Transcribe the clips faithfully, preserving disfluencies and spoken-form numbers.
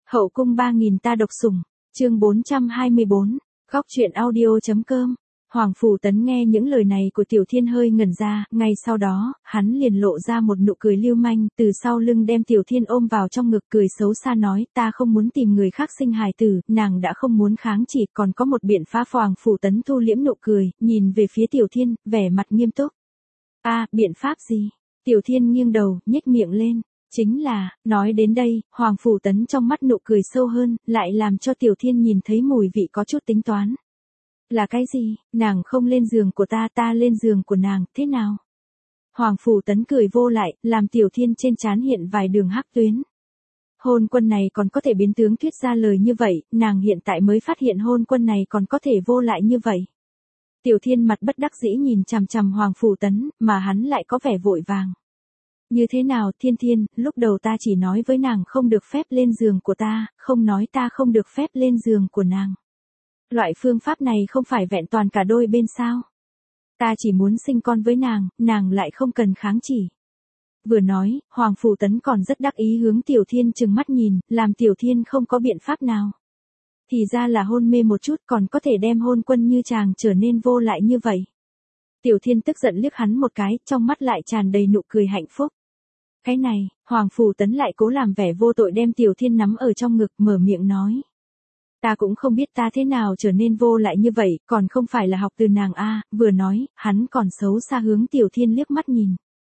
Hậu cung ba nghìn ta độc sủng, chương bốn trăm hai mươi bốn, góc truyện audio.com. Hoàng Phủ Tấn nghe những lời này của Tiểu Thiên hơi ngẩn ra, ngay sau đó, hắn liền lộ ra một nụ cười lưu manh, từ sau lưng đem Tiểu Thiên ôm vào trong ngực cười xấu xa nói, ta không muốn tìm người khác sinh hài tử, nàng đã không muốn kháng chỉ, còn có một biện pháp. Hoàng Phủ Tấn thu liễm nụ cười, nhìn về phía Tiểu Thiên, vẻ mặt nghiêm túc. A, biện pháp gì? Tiểu Thiên nghiêng đầu, nhếch miệng lên. Chính là, nói đến đây, Hoàng Phủ Tấn trong mắt nụ cười sâu hơn, lại làm cho Tiểu Thiên nhìn thấy mùi vị có chút tính toán. Là cái gì? Nàng không lên giường của ta, ta lên giường của nàng, thế nào? Hoàng Phủ Tấn cười vô lại, làm Tiểu Thiên trên trán hiện vài đường hắc tuyến. Hôn quân này còn có thể biến tướng thuyết ra lời như vậy, nàng hiện tại mới phát hiện hôn quân này còn có thể vô lại như vậy. Tiểu Thiên mặt bất đắc dĩ nhìn chằm chằm Hoàng Phủ Tấn, mà hắn lại có vẻ vội vàng. Như thế nào, Thiên Thiên, lúc đầu ta chỉ nói với nàng không được phép lên giường của ta, không nói ta không được phép lên giường của nàng. Loại phương pháp này không phải vẹn toàn cả đôi bên sao? Ta chỉ muốn sinh con với nàng, nàng lại không cần kháng chỉ. Vừa nói, Hoàng Phủ Tấn còn rất đắc ý hướng Tiểu Thiên trừng mắt nhìn, làm Tiểu Thiên không có biện pháp nào. Thì ra là hôn mê một chút còn có thể đem hôn quân như chàng trở nên vô lại như vậy. Tiểu Thiên tức giận liếc hắn một cái, trong mắt lại tràn đầy nụ cười hạnh phúc. Cái này, Hoàng Phủ Tấn lại cố làm vẻ vô tội đem Tiểu Thiên nắm ở trong ngực mở miệng nói. Ta cũng không biết ta thế nào trở nên vô lại như vậy, còn không phải là học từ nàng a. Vừa nói, hắn còn xấu xa hướng Tiểu Thiên liếc mắt nhìn.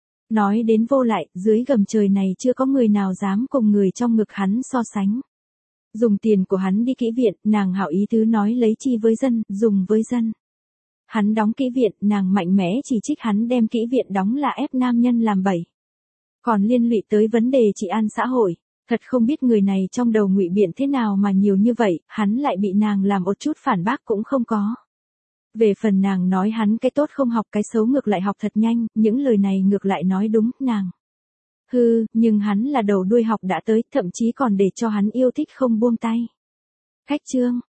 Nói đến vô lại, dưới gầm trời này chưa có người nào dám cùng người trong ngực hắn so sánh. Dùng tiền của hắn đi kỹ viện, nàng hảo ý tứ nói lấy chi với dân, dùng với dân. Hắn đóng kỹ viện, nàng mạnh mẽ chỉ trích hắn đem kỹ viện đóng là ép nam nhân làm bậy. Còn liên lụy tới vấn đề trị an xã hội, thật không biết người này trong đầu ngụy biện thế nào mà nhiều như vậy, hắn lại bị nàng làm một chút phản bác cũng không có. Về phần nàng nói hắn cái tốt không học cái xấu ngược lại học thật nhanh, những lời này ngược lại nói đúng, nàng. Hừ, nhưng hắn là đầu đuôi học đã tới, thậm chí còn để cho hắn yêu thích không buông tay. Khách chương,